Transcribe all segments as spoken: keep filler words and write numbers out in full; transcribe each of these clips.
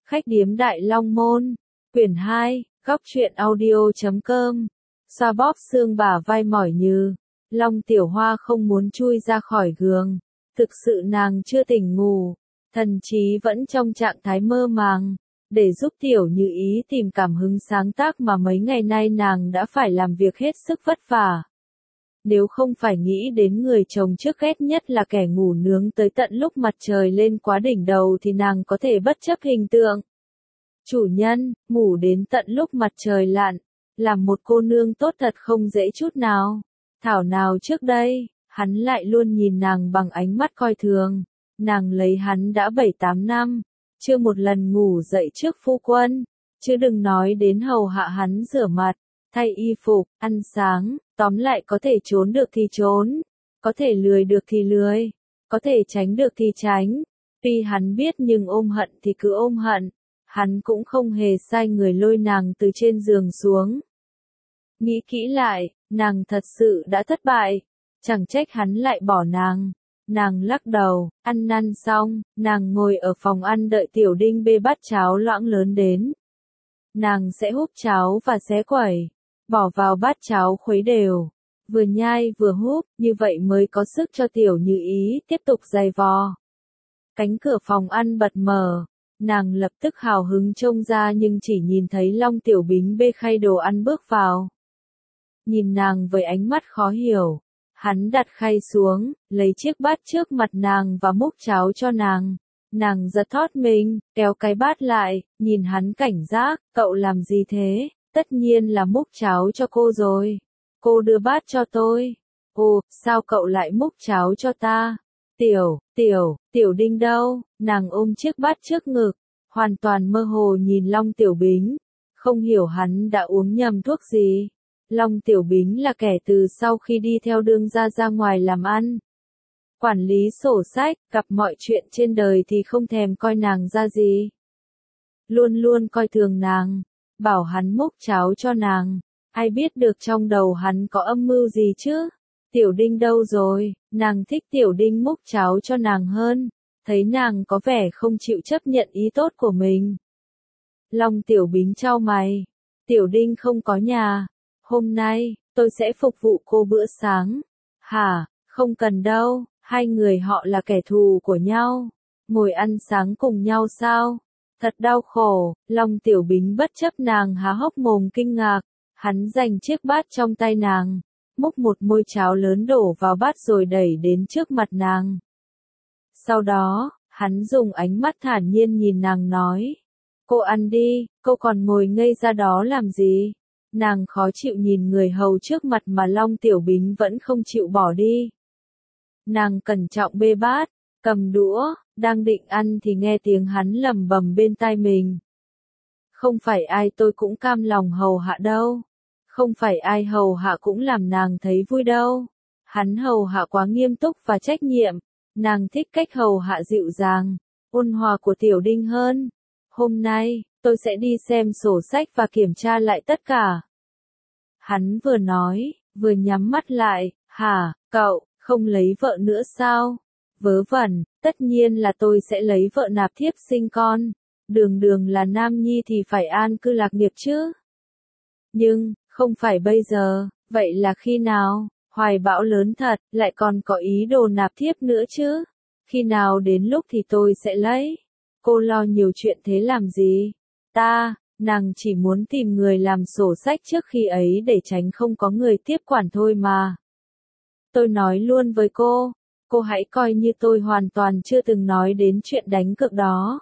Khách điếm Đại Long Môn, quyển hai, góc truyện audio chấm com. Xoa bóp xương bả vai mỏi nhừ. Long Tiểu Hoa không muốn chui ra khỏi giường. Thực sự nàng chưa tỉnh ngủ. Thần trí vẫn trong trạng thái mơ màng. Để giúp Tiểu Như Ý tìm cảm hứng sáng tác mà mấy ngày nay nàng đã phải làm việc hết sức vất vả. Nếu không phải nghĩ đến người chồng trước ghét nhất là kẻ ngủ nướng tới tận lúc mặt trời lên quá đỉnh đầu thì nàng có thể bất chấp hình tượng. Chủ nhân, ngủ đến tận lúc mặt trời lặn, làm một cô nương tốt thật không dễ chút nào. Thảo nào trước đây, hắn lại luôn nhìn nàng bằng ánh mắt coi thường. Nàng lấy hắn đã bảy tám năm, chưa một lần ngủ dậy trước phu quân, chứ đừng nói đến hầu hạ hắn rửa mặt, thay y phục, ăn sáng, tóm lại có thể trốn được thì trốn, có thể lười được thì lười, có thể tránh được thì tránh. Tuy hắn biết nhưng ôm hận thì cứ ôm hận, hắn cũng không hề sai người lôi nàng từ trên giường xuống. Nghĩ kỹ lại, nàng thật sự đã thất bại, chẳng trách hắn lại bỏ nàng. Nàng lắc đầu, ăn năn xong, nàng ngồi ở phòng ăn đợi Tiểu Đinh bê bát cháo loãng lớn đến. Nàng sẽ húp cháo và xé quẩy, bỏ vào bát cháo khuấy đều, vừa nhai vừa húp, như vậy mới có sức cho Tiểu Như Ý tiếp tục giày vò. Cánh cửa phòng ăn bật mở, nàng lập tức hào hứng trông ra nhưng chỉ nhìn thấy Long Tiểu Bính bê khay đồ ăn bước vào. Nhìn nàng với ánh mắt khó hiểu, hắn đặt khay xuống, lấy chiếc bát trước mặt nàng và múc cháo cho nàng. Nàng giật thót mình, kéo cái bát lại, nhìn hắn cảnh giác, cậu làm gì thế? Tất nhiên là múc cháo cho cô rồi. Cô đưa bát cho tôi. Ồ, sao cậu lại múc cháo cho ta? Tiểu, tiểu, Tiểu Đinh đâu? Nàng ôm chiếc bát trước ngực, hoàn toàn mơ hồ nhìn Long Tiểu Bính, không hiểu hắn đã uống nhầm thuốc gì. Long Tiểu Bính là kẻ từ sau khi đi theo đương gia ra ngoài làm ăn, quản lý sổ sách, gặp mọi chuyện trên đời thì không thèm coi nàng ra gì. Luôn luôn coi thường nàng, bảo hắn múc cháo cho nàng, ai biết được trong đầu hắn có âm mưu gì chứ. Tiểu Đinh đâu rồi? Nàng thích Tiểu Đinh múc cháo cho nàng hơn, thấy nàng có vẻ không chịu chấp nhận ý tốt của mình. Long Tiểu Bính chau mày, Tiểu Đinh không có nhà, hôm nay, tôi sẽ phục vụ cô bữa sáng. Hả, không cần đâu, hai người họ là kẻ thù của nhau, ngồi ăn sáng cùng nhau sao? Thật đau khổ. Long Tiểu Bính bất chấp nàng há hốc mồm kinh ngạc, hắn giành chiếc bát trong tay nàng, múc một môi cháo lớn đổ vào bát rồi đẩy đến trước mặt nàng. Sau đó, hắn dùng ánh mắt thản nhiên nhìn nàng nói, cô ăn đi, cô còn ngồi ngây ra đó làm gì? Nàng khó chịu nhìn người hầu trước mặt mà Long Tiểu Bính vẫn không chịu bỏ đi. Nàng cẩn trọng bê bát, cầm đũa, đang định ăn thì nghe tiếng hắn lầm bầm bên tai mình. Không phải ai tôi cũng cam lòng hầu hạ đâu. Không phải ai hầu hạ cũng làm nàng thấy vui đâu. Hắn hầu hạ quá nghiêm túc và trách nhiệm. Nàng thích cách hầu hạ dịu dàng, ôn hòa của Tiểu Đinh hơn. Hôm nay, tôi sẽ đi xem sổ sách và kiểm tra lại tất cả. Hắn vừa nói, vừa nhắm mắt lại. Hả, cậu, không lấy vợ nữa sao? Vớ vẩn, tất nhiên là tôi sẽ lấy vợ nạp thiếp sinh con. Đường đường là nam nhi thì phải an cư lạc nghiệp chứ. Nhưng, không phải bây giờ, vậy là khi nào? Hoài bão lớn thật, lại còn có ý đồ nạp thiếp nữa chứ. Khi nào đến lúc thì tôi sẽ lấy. Cô lo nhiều chuyện thế làm gì? Ta, nàng chỉ muốn tìm người làm sổ sách trước khi ấy để tránh không có người tiếp quản thôi mà. Tôi nói luôn với cô, cô hãy coi như tôi hoàn toàn chưa từng nói đến chuyện đánh cược đó.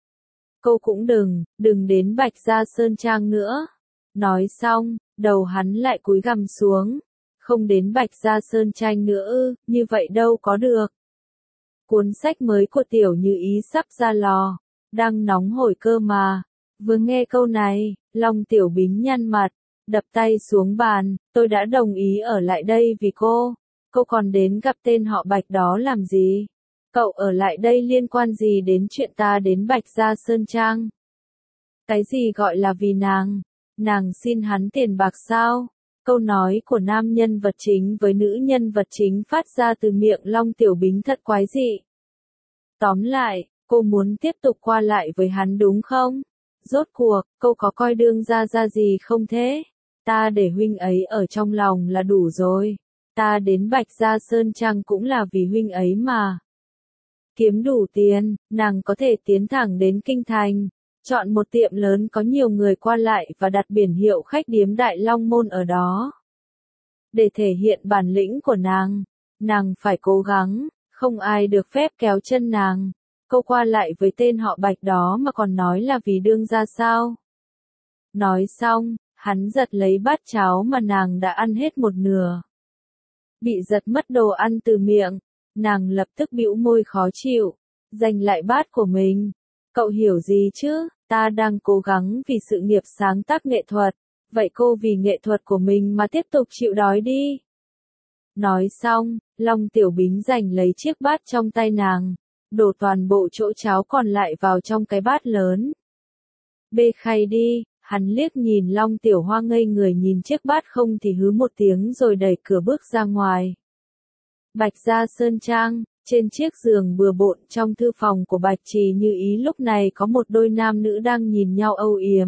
Cô cũng đừng, đừng đến Bạch Gia Sơn Trang nữa. Nói xong, đầu hắn lại cúi gằm xuống. Không đến Bạch Gia Sơn Trang nữa ư, như vậy đâu có được. Cuốn sách mới của Tiểu Như Ý sắp ra lò, đang nóng hổi cơ mà. Vừa nghe câu này, Long Tiểu Bính nhăn mặt, đập tay xuống bàn, tôi đã đồng ý ở lại đây vì cô. Cô còn đến gặp tên họ Bạch đó làm gì? Cậu ở lại đây liên quan gì đến chuyện ta đến Bạch Gia Sơn Trang? Cái gì gọi là vì nàng? Nàng xin hắn tiền bạc sao? Câu nói của nam nhân vật chính với nữ nhân vật chính phát ra từ miệng Long Tiểu Bính thật quái dị. Tóm lại, Cô muốn tiếp tục qua lại với hắn đúng không? Rốt cuộc, cô có coi đương gia ra gì không thế? Ta để huynh ấy ở trong lòng là đủ rồi. Ta đến Bạch Gia Sơn Trang cũng là vì huynh ấy mà. Kiếm đủ tiền, nàng có thể tiến thẳng đến kinh thành, chọn một tiệm lớn có nhiều người qua lại và đặt biển hiệu khách điếm Đại Long Môn ở đó. Để thể hiện bản lĩnh của nàng, nàng phải cố gắng, không ai được phép kéo chân nàng. Cô qua lại với tên họ Bạch đó mà còn nói là vì đương gia sao? Nói xong, hắn giật lấy bát cháo mà nàng đã ăn hết một nửa. Bị giật mất đồ ăn từ miệng, nàng lập tức bĩu môi khó chịu, giành lại bát của mình. Cậu hiểu gì chứ, ta đang cố gắng vì sự nghiệp sáng tác nghệ thuật, vậy cô vì nghệ thuật của mình mà tiếp tục chịu đói đi. Nói xong, Long Tiểu Bính giành lấy chiếc bát trong tay nàng, đổ toàn bộ chỗ cháo còn lại vào trong cái bát lớn. Bê khay đi, hắn liếc nhìn Long Tiểu Hoa ngây người nhìn chiếc bát không thì hứ một tiếng rồi đẩy cửa bước ra ngoài. Bạch Gia Sơn Trang, trên chiếc giường bừa bộn trong thư phòng của Bạch Trì Như Ý lúc này có một đôi nam nữ đang nhìn nhau âu yếm.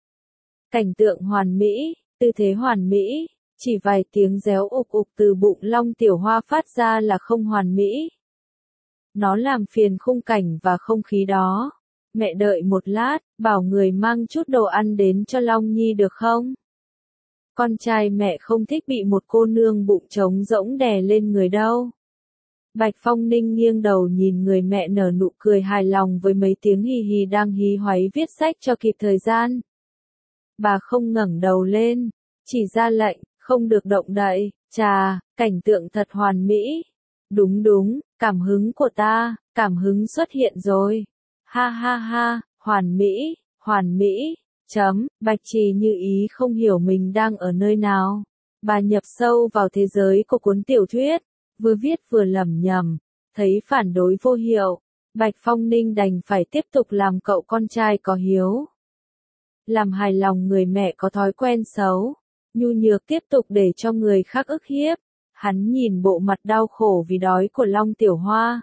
Cảnh tượng hoàn mỹ, tư thế hoàn mỹ, chỉ vài tiếng réo ục ục từ bụng Long Tiểu Hoa phát ra là không hoàn mỹ. Nó làm phiền khung cảnh và không khí đó. Mẹ đợi một lát, bảo người mang chút đồ ăn đến cho Long Nhi được không? Con trai mẹ không thích bị một cô nương bụng trống rỗng đè lên người đâu. Bạch Phong Ninh nghiêng đầu nhìn người mẹ nở nụ cười hài lòng với mấy tiếng hì hì đang hí hoáy viết sách cho kịp thời gian. Bà không ngẩng đầu lên, chỉ ra lệnh, không được động đậy. Chà, cảnh tượng thật hoàn mỹ. Đúng đúng, cảm hứng của ta, cảm hứng xuất hiện rồi. Ha ha ha, hoàn mỹ, hoàn mỹ, chấm, Bạch Trì Như Ý không hiểu mình đang ở nơi nào. Bà nhập sâu vào thế giới của cuốn tiểu thuyết, vừa viết vừa lẩm nhẩm, thấy phản đối vô hiệu. Bạch Phong Ninh đành phải tiếp tục làm cậu con trai có hiếu. Làm hài lòng người mẹ có thói quen xấu, nhu nhược tiếp tục để cho người khác ức hiếp. Hắn nhìn bộ mặt đau khổ vì đói của Long Tiểu Hoa.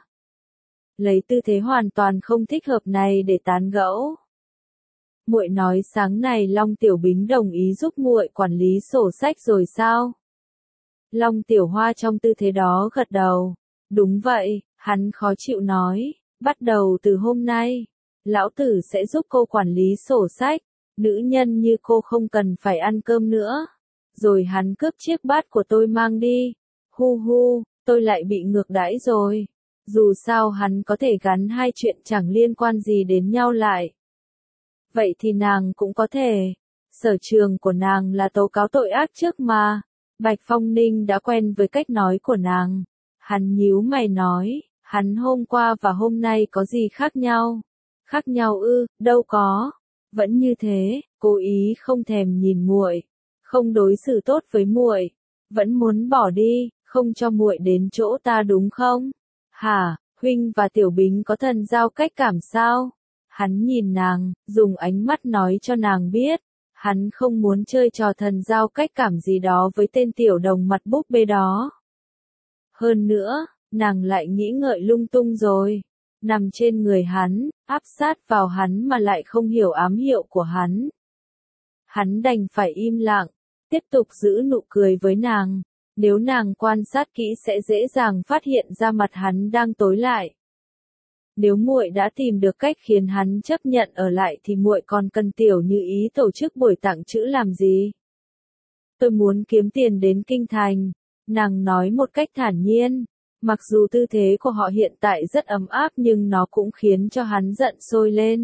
Lấy tư thế hoàn toàn không thích hợp này để tán gẫu. Muội nói sáng này Long Tiểu Bính đồng ý giúp muội quản lý sổ sách rồi sao? Long Tiểu Hoa trong tư thế đó gật đầu. Đúng vậy, hắn khó chịu nói. Bắt đầu từ hôm nay, lão tử sẽ giúp cô quản lý sổ sách. Nữ nhân như cô không cần phải ăn cơm nữa. Rồi hắn cướp chiếc bát của tôi mang đi. Hu hu, tôi lại bị ngược đãi rồi. Dù sao hắn có thể gắn hai chuyện chẳng liên quan gì đến nhau lại. Vậy thì nàng cũng có thể. Sở trường của nàng là tố cáo tội ác trước mà. Bạch Phong Ninh đã quen với cách nói của nàng. Hắn nhíu mày nói, hắn hôm qua và hôm nay có gì khác nhau? Khác nhau ư, đâu có. Vẫn như thế, cố ý không thèm nhìn muội, không đối xử tốt với muội, vẫn muốn bỏ đi, không cho muội đến chỗ ta đúng không? Hả, huynh và Tiểu Bính có thần giao cách cảm sao? Hắn nhìn nàng, dùng ánh mắt nói cho nàng biết, hắn không muốn chơi trò thần giao cách cảm gì đó với tên tiểu đồng mặt búp bê đó. Hơn nữa, nàng lại nghĩ ngợi lung tung rồi, nằm trên người hắn, áp sát vào hắn mà lại không hiểu ám hiệu của hắn. Hắn đành phải im lặng, tiếp tục giữ nụ cười với nàng. Nếu nàng quan sát kỹ sẽ dễ dàng phát hiện ra mặt hắn đang tối lại. Nếu muội đã tìm được cách khiến hắn chấp nhận ở lại thì muội còn cần Tiểu Như Ý tổ chức buổi tặng chữ làm gì? Tôi muốn kiếm tiền đến kinh thành, nàng nói một cách thản nhiên. Mặc dù tư thế của họ hiện tại rất ấm áp nhưng nó cũng khiến cho hắn giận sôi lên.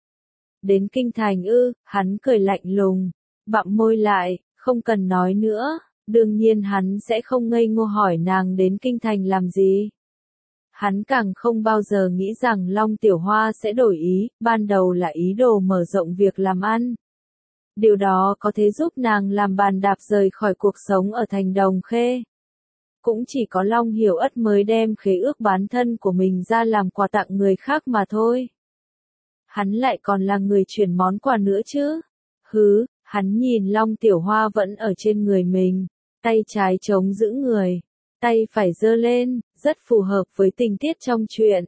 Đến kinh thành ư, hắn cười lạnh lùng, bặm môi lại, không cần nói nữa. Đương nhiên hắn sẽ không ngây ngô hỏi nàng đến kinh thành làm gì. Hắn càng không bao giờ nghĩ rằng Long Tiểu Hoa sẽ đổi ý, ban đầu là ý đồ mở rộng việc làm ăn. Điều đó có thể giúp nàng làm bàn đạp rời khỏi cuộc sống ở thành Đồng Khê. Cũng chỉ có Long Hiểu Ất mới đem khế ước bán thân của mình ra làm quà tặng người khác mà thôi. Hắn lại còn là người chuyển món quà nữa chứ. Hứ, hắn nhìn Long Tiểu Hoa vẫn ở trên người mình, tay trái chống giữ người, tay phải giơ lên, rất phù hợp với tình tiết trong truyện.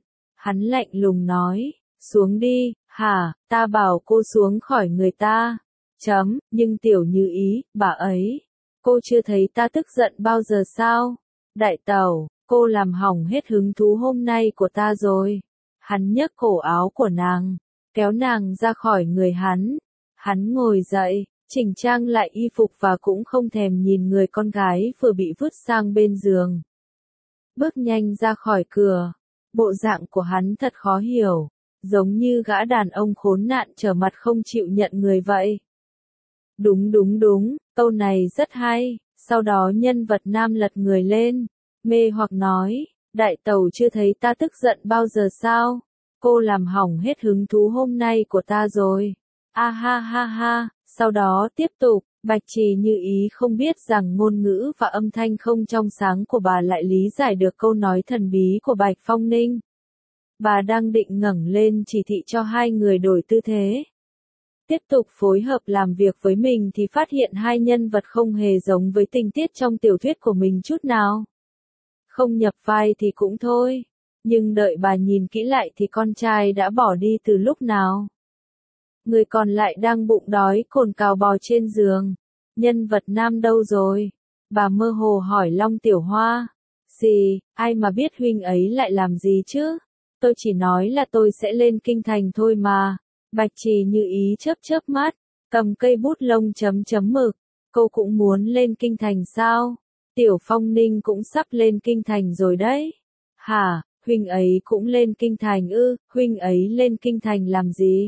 Hắn lạnh lùng nói, xuống đi, hả, ta bảo cô xuống khỏi người ta. Chấm, nhưng Tiểu Như Ý, bà ấy, cô chưa thấy ta tức giận bao giờ sao? Đại tẩu, cô làm hỏng hết hứng thú hôm nay của ta rồi. Hắn nhấc cổ áo của nàng, kéo nàng ra khỏi người hắn. Hắn ngồi dậy, chỉnh trang lại y phục và cũng không thèm nhìn người con gái vừa bị vứt sang bên giường. Bước nhanh ra khỏi cửa, bộ dạng của hắn thật khó hiểu, giống như gã đàn ông khốn nạn trở mặt không chịu nhận người vậy. Đúng đúng đúng, câu này rất hay, sau đó nhân vật nam lật người lên, mê hoặc nói, đại tẩu chưa thấy ta tức giận bao giờ sao? Cô làm hỏng hết hứng thú hôm nay của ta rồi. A ha ha ha, sau đó tiếp tục, Bạch Trì Như Ý không biết rằng ngôn ngữ và âm thanh không trong sáng của bà lại lý giải được câu nói thần bí của Bạch Phong Ninh. Bà đang định ngẩng lên chỉ thị cho hai người đổi tư thế. Tiếp tục phối hợp làm việc với mình thì phát hiện hai nhân vật không hề giống với tình tiết trong tiểu thuyết của mình chút nào. Không nhập vai thì cũng thôi, nhưng đợi bà nhìn kỹ lại thì con trai đã bỏ đi từ lúc nào. Người còn lại đang bụng đói cồn cào bò trên giường. Nhân vật nam đâu rồi? Bà mơ hồ hỏi Long Tiểu Hoa. Gì, ai mà biết huynh ấy lại làm gì chứ? Tôi chỉ nói là tôi sẽ lên kinh thành thôi mà. Bạch Trì Như Ý chớp chớp mắt, cầm cây bút lông chấm chấm mực. Cô cũng muốn lên kinh thành sao? Tiểu Phong Ninh cũng sắp lên kinh thành rồi đấy. Hả, huynh ấy cũng lên kinh thành ư? Huynh ấy lên kinh thành làm gì?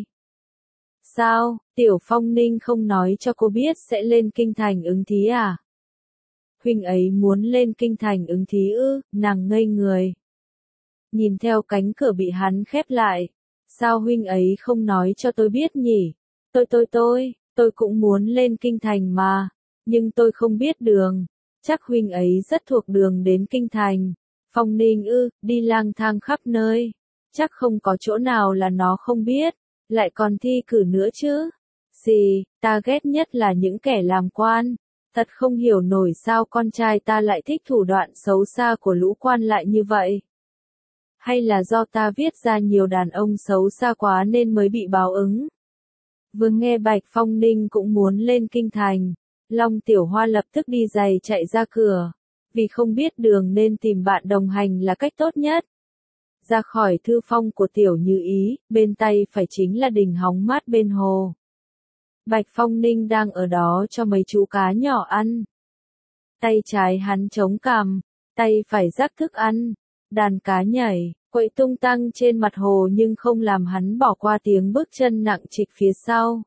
Sao, Tiểu Phong Ninh không nói cho cô biết sẽ lên kinh thành ứng thí à? Huynh ấy muốn lên kinh thành ứng thí ư? Nàng ngây người. Nhìn theo cánh cửa bị hắn khép lại. Sao huynh ấy không nói cho tôi biết nhỉ? Tôi tôi tôi, tôi cũng muốn lên kinh thành mà. Nhưng tôi không biết đường. Chắc huynh ấy rất thuộc đường đến kinh thành. Phong Ninh ư, đi lang thang khắp nơi. Chắc không có chỗ nào là nó không biết. Lại còn thi cử nữa chứ. Gì, ta ghét nhất là những kẻ làm quan. Thật không hiểu nổi sao con trai ta lại thích thủ đoạn xấu xa của lũ quan lại như vậy. Hay là do ta viết ra nhiều đàn ông xấu xa quá nên mới bị báo ứng. Vừa nghe Bạch Phong Ninh cũng muốn lên kinh thành, Long Tiểu Hoa lập tức đi giày chạy ra cửa. Vì không biết đường nên tìm bạn đồng hành là cách tốt nhất. Ra khỏi thư phong của Tiểu Như Ý, bên tay phải chính là đình hóng mát bên hồ. Bạch Phong Ninh đang ở đó cho mấy chú cá nhỏ ăn. Tay trái hắn chống cằm, tay phải rắc thức ăn. Đàn cá nhảy, quậy tung tăng trên mặt hồ nhưng không làm hắn bỏ qua tiếng bước chân nặng trịch phía sau.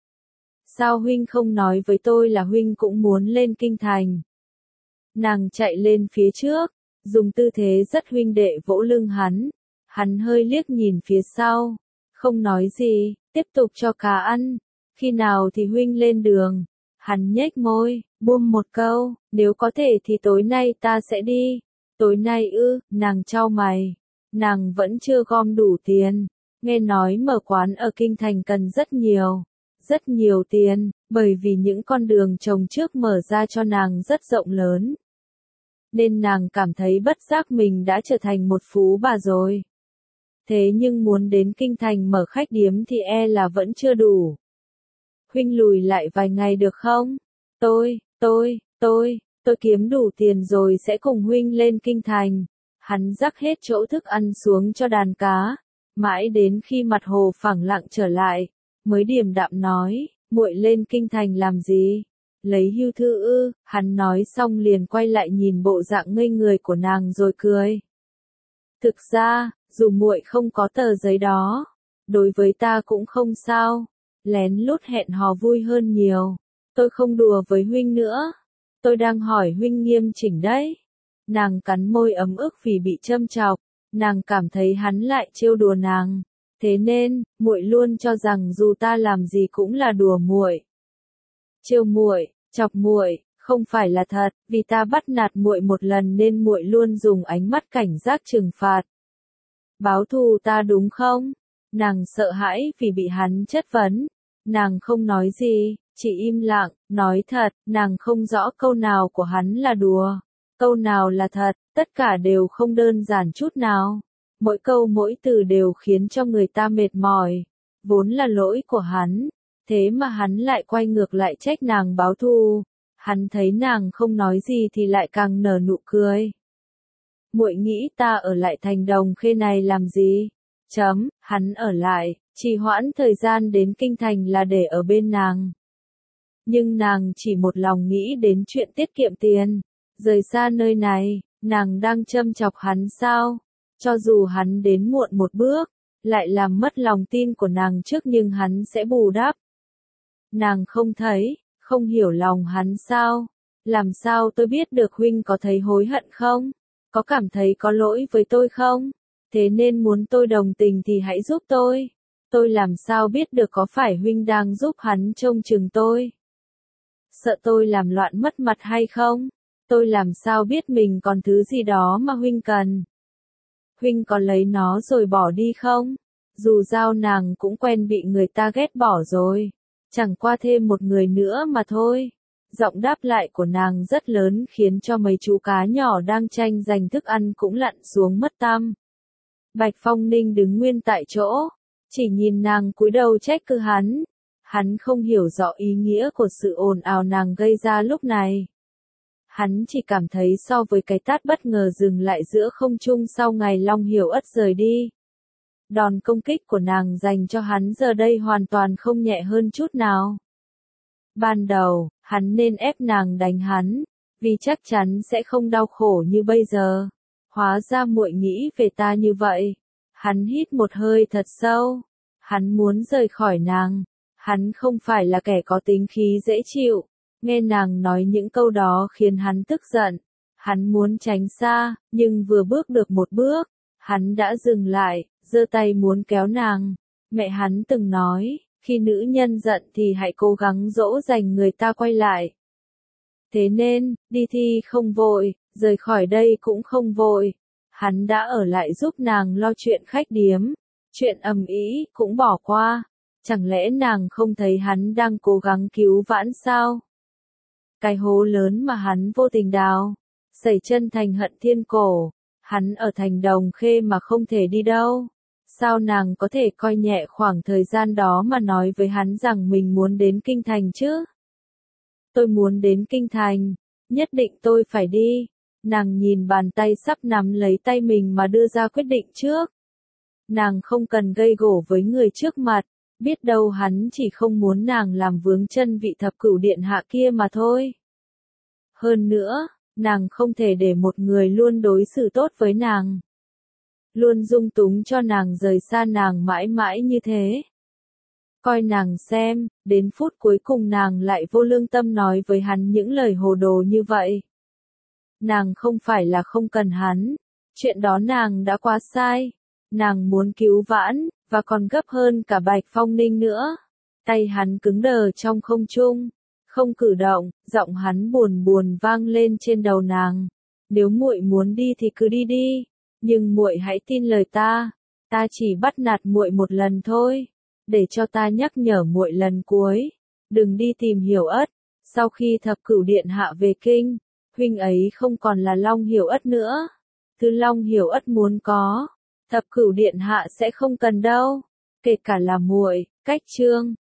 Sao huynh không nói với tôi là huynh cũng muốn lên kinh thành? Nàng chạy lên phía trước, dùng tư thế rất huynh đệ vỗ lưng hắn. Hắn hơi liếc nhìn phía sau, không nói gì, tiếp tục cho cá ăn. Khi nào thì huynh lên đường? Hắn nhếch môi, buông một câu, nếu có thể thì tối nay ta sẽ đi. Tối nay ư? Nàng chau mày. Nàng vẫn chưa gom đủ tiền. Nghe nói mở quán ở kinh thành cần rất nhiều, rất nhiều tiền, bởi vì những con đường trồng trước mở ra cho nàng rất rộng lớn. Nên nàng cảm thấy bất giác mình đã trở thành một phú bà rồi. Thế nhưng muốn đến kinh thành mở khách điếm thì e là vẫn chưa đủ. Huynh lùi lại vài ngày được không? Tôi, tôi, tôi, tôi kiếm đủ tiền rồi sẽ cùng huynh lên kinh thành. Hắn rắc hết chỗ thức ăn xuống cho đàn cá. Mãi đến khi mặt hồ phẳng lặng trở lại, mới điềm đạm nói, muội lên kinh thành làm gì? Lấy hưu thư ư? Hắn nói xong liền quay lại nhìn bộ dạng ngây người của nàng rồi cười. Thực ra, dù muội không có tờ giấy đó, đối với ta cũng không sao. Lén lút hẹn hò vui hơn nhiều. Tôi không đùa với huynh nữa. Tôi đang hỏi huynh nghiêm chỉnh đấy. Nàng cắn môi ấm ức vì bị châm chọc. Nàng cảm thấy hắn lại trêu đùa nàng. Thế nên, muội luôn cho rằng dù ta làm gì cũng là đùa muội. Trêu muội, chọc muội, không phải là thật, vì ta bắt nạt muội một lần nên muội luôn dùng ánh mắt cảnh giác trừng phạt. Báo thù ta đúng không? Nàng sợ hãi vì bị hắn chất vấn. Nàng không nói gì, chỉ im lặng, nói thật, nàng không rõ câu nào của hắn là đùa, câu nào là thật, tất cả đều không đơn giản chút nào. mỗi câu mỗi từ đều khiến cho người ta mệt mỏi, vốn là lỗi của hắn, thế mà hắn lại quay ngược lại trách nàng báo thù. Hắn thấy nàng không nói gì thì lại càng nở nụ cười. Muội nghĩ ta ở lại thành Đồng Khê này làm gì? Chấm, hắn ở lại, trì hoãn thời gian đến kinh thành là để ở bên nàng. Nhưng nàng chỉ một lòng nghĩ đến chuyện tiết kiệm tiền, rời xa nơi này, nàng đang châm chọc hắn sao? Cho dù hắn đến muộn một bước, lại làm mất lòng tin của nàng trước nhưng hắn sẽ bù đắp. Nàng không thấy, không hiểu lòng hắn sao? Làm sao tôi biết được huynh có thấy hối hận không? Có cảm thấy có lỗi với tôi không? Thế nên muốn tôi đồng tình thì hãy giúp tôi. Tôi làm sao biết được có phải huynh đang giúp hắn trông chừng tôi? Sợ tôi làm loạn mất mặt hay không? Tôi làm sao biết mình còn thứ gì đó mà huynh cần? Huynh có lấy nó rồi bỏ đi không? Dù sao nàng cũng quen bị người ta ghét bỏ rồi. Chẳng qua thêm một người nữa mà thôi. Giọng đáp lại của nàng rất lớn khiến cho mấy chú cá nhỏ đang tranh giành thức ăn cũng lặn xuống mất tăm. Bạch Phong Ninh đứng nguyên tại chỗ, chỉ nhìn nàng cúi đầu trách cứ hắn. Hắn không hiểu rõ ý nghĩa của sự ồn ào nàng gây ra lúc này. Hắn chỉ cảm thấy so với cái tát bất ngờ dừng lại giữa không trung sau ngày Long Hiểu Ất rời đi. Đòn công kích của nàng dành cho hắn giờ đây hoàn toàn không nhẹ hơn chút nào. Ban đầu, hắn nên ép nàng đánh hắn, vì chắc chắn sẽ không đau khổ như bây giờ. Hóa ra muội nghĩ về ta như vậy. Hắn hít một hơi thật sâu. Hắn muốn rời khỏi nàng. Hắn không phải là kẻ có tính khí dễ chịu. Nghe nàng nói những câu đó khiến hắn tức giận. Hắn muốn tránh xa, nhưng vừa bước được một bước, hắn đã dừng lại, giơ tay muốn kéo nàng. Mẹ hắn từng nói, khi nữ nhân giận thì hãy cố gắng dỗ dành người ta quay lại. Thế nên, đi thi không vội, rời khỏi đây cũng không vội. Hắn đã ở lại giúp nàng lo chuyện khách điếm, chuyện ầm ĩ cũng bỏ qua. Chẳng lẽ nàng không thấy hắn đang cố gắng cứu vãn sao? Cái hố lớn mà hắn vô tình đào, sẩy chân thành Hận Thiên Cổ, hắn ở thành Đồng Khê mà không thể đi đâu. Sao nàng có thể coi nhẹ khoảng thời gian đó mà nói với hắn rằng mình muốn đến Kinh Thành chứ? Tôi muốn đến Kinh Thành, nhất định tôi phải đi. Nàng nhìn bàn tay sắp nắm lấy tay mình mà đưa ra quyết định trước. Nàng không cần gây gổ với người trước mặt, biết đâu hắn chỉ không muốn nàng làm vướng chân vị thập cửu điện hạ kia mà thôi. Hơn nữa, nàng không thể để một người luôn đối xử tốt với nàng, luôn dung túng cho nàng rời xa nàng mãi mãi như thế. Coi nàng xem, đến phút cuối cùng nàng lại vô lương tâm nói với hắn những lời hồ đồ như vậy. Nàng không phải là không cần hắn, chuyện đó nàng đã quá sai. Nàng muốn cứu vãn, và còn gấp hơn cả Bạch Phong Ninh nữa. Tay hắn cứng đờ trong không trung, không cử động, giọng hắn buồn buồn vang lên trên đầu nàng. Nếu muội muốn đi thì cứ đi đi, nhưng muội hãy tin lời ta, ta chỉ bắt nạt muội một lần thôi, để cho ta nhắc nhở muội lần cuối, đừng đi tìm Hiểu Ất. Sau khi thập cửu điện hạ về kinh, huynh ấy không còn là Long Hiểu Ất nữa. Thứ Long Hiểu Ất muốn có, thập cửu điện hạ sẽ không cần đâu, kể cả là muội. Cách chương